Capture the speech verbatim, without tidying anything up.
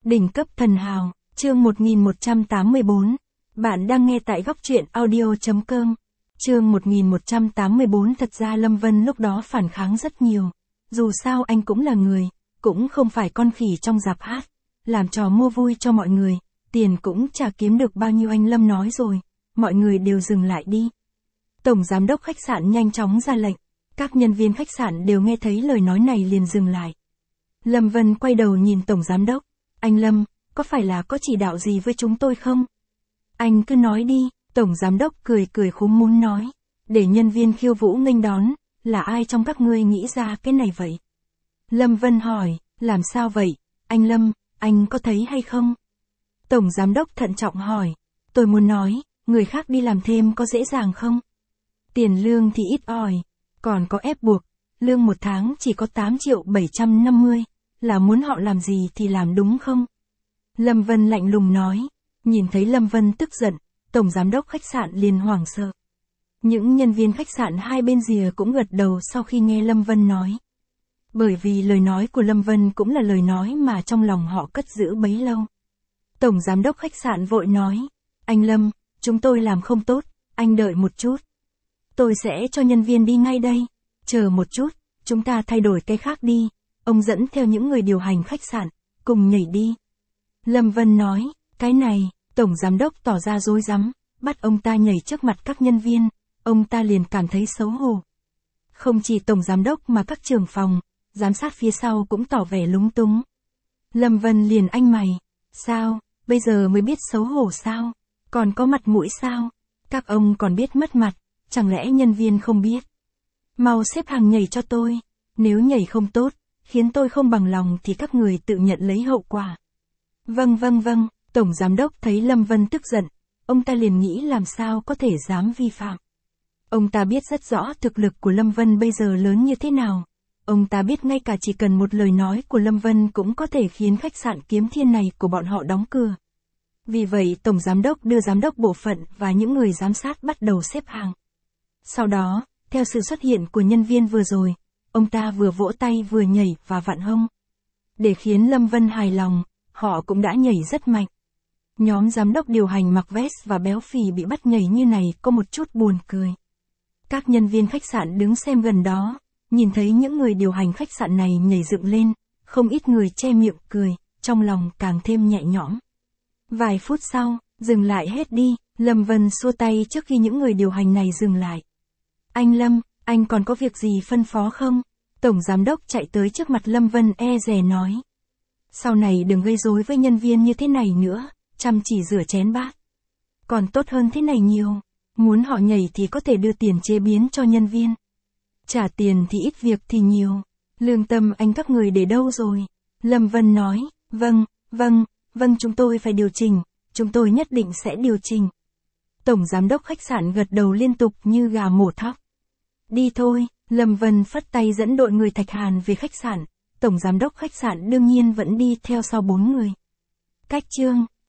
Đỉnh cấp thần hào, chương một nghìn một trăm tám mươi bốn. Bạn đang nghe tại góc truyện audio.com. Chương một nghìn một trăm tám mươi bốn. Thật ra Lâm Vân lúc đó phản kháng rất nhiều. Dù sao anh cũng là người, cũng không phải con khỉ trong rạp hát. Làm trò mua vui cho mọi người, tiền cũng chả kiếm được bao nhiêu, anh Lâm nói rồi. Mọi người đều dừng lại đi. Tổng giám đốc khách sạn nhanh chóng ra lệnh. Các nhân viên khách sạn đều nghe thấy lời nói này liền dừng lại. Lâm Vân quay đầu nhìn tổng giám đốc. Anh Lâm, có phải là có chỉ đạo gì với chúng tôi không? Anh cứ nói đi, tổng giám đốc cười cười khúm núm nói. Để nhân viên khiêu vũ nghênh đón, là ai trong các ngươi nghĩ ra cái này vậy? Lâm Vân hỏi, làm sao vậy? Anh Lâm, anh có thấy hay không? Tổng giám đốc thận trọng hỏi. Tôi muốn nói, người khác đi làm thêm có dễ dàng không? Tiền lương thì ít ỏi, còn có ép buộc, lương một tháng chỉ có tám triệu bảy trăm năm mươi, là muốn họ làm gì thì làm đúng không? Lâm Vân lạnh lùng nói. Nhìn thấy Lâm Vân tức giận, tổng giám đốc khách sạn liền hoảng sợ. Những nhân viên khách sạn hai bên rìa cũng gật đầu sau khi nghe Lâm Vân nói. Bởi vì lời nói của Lâm Vân cũng là lời nói mà trong lòng họ cất giữ bấy lâu. Tổng giám đốc khách sạn vội nói. Anh Lâm, chúng tôi làm không tốt, anh đợi một chút. Tôi sẽ cho nhân viên đi ngay đây. Chờ một chút, chúng ta thay đổi cái khác đi. Ông dẫn theo những người điều hành khách sạn, cùng nhảy đi. Lâm Vân nói, cái này, tổng giám đốc tỏ ra rối rắm, bắt ông ta nhảy trước mặt các nhân viên, ông ta liền cảm thấy xấu hổ. Không chỉ tổng giám đốc mà các trưởng phòng, giám sát phía sau cũng tỏ vẻ lúng túng. Lâm Vân liền anh mày, sao, bây giờ mới biết xấu hổ sao, còn có mặt mũi sao, các ông còn biết mất mặt, chẳng lẽ nhân viên không biết. Mau xếp hàng nhảy cho tôi, nếu nhảy không tốt, khiến tôi không bằng lòng thì các người tự nhận lấy hậu quả. Vâng vâng vâng, tổng giám đốc thấy Lâm Vân tức giận, ông ta liền nghĩ làm sao có thể dám vi phạm. Ông ta biết rất rõ thực lực của Lâm Vân bây giờ lớn như thế nào. Ông ta biết ngay cả chỉ cần một lời nói của Lâm Vân cũng có thể khiến khách sạn Kiếm Thiên này của bọn họ đóng cửa. Vì vậy tổng giám đốc đưa giám đốc bộ phận và những người giám sát bắt đầu xếp hàng. Sau đó, theo sự xuất hiện của nhân viên vừa rồi, ông ta vừa vỗ tay vừa nhảy và vặn hông. Để khiến Lâm Vân hài lòng, họ cũng đã nhảy rất mạnh. Nhóm giám đốc điều hành mặc vest và béo phì bị bắt nhảy như này có một chút buồn cười. Các nhân viên khách sạn đứng xem gần đó, nhìn thấy những người điều hành khách sạn này nhảy dựng lên, không ít người che miệng cười, trong lòng càng thêm nhẹ nhõm. Vài phút sau, dừng lại hết đi, Lâm Vân xua tay trước khi những người điều hành này dừng lại. Anh Lâm, anh còn có việc gì phân phó không? Tổng giám đốc chạy tới trước mặt Lâm Vân e dè nói. Sau này đừng gây rối với nhân viên như thế này nữa, chăm chỉ rửa chén bát. Còn tốt hơn thế này nhiều, muốn họ nhảy thì có thể đưa tiền chế biến cho nhân viên. Trả tiền thì ít việc thì nhiều, lương tâm anh các người để đâu rồi? Lâm Vân nói, vâng, vâng, vâng chúng tôi phải điều chỉnh, chúng tôi nhất định sẽ điều chỉnh. Tổng giám đốc khách sạn gật đầu liên tục như gà mổ thóc. Đi thôi, Lâm Vân phất tay dẫn đội người Thạch Hàn về khách sạn, tổng giám đốc khách sạn đương nhiên vẫn đi theo sau bốn người. Cách chương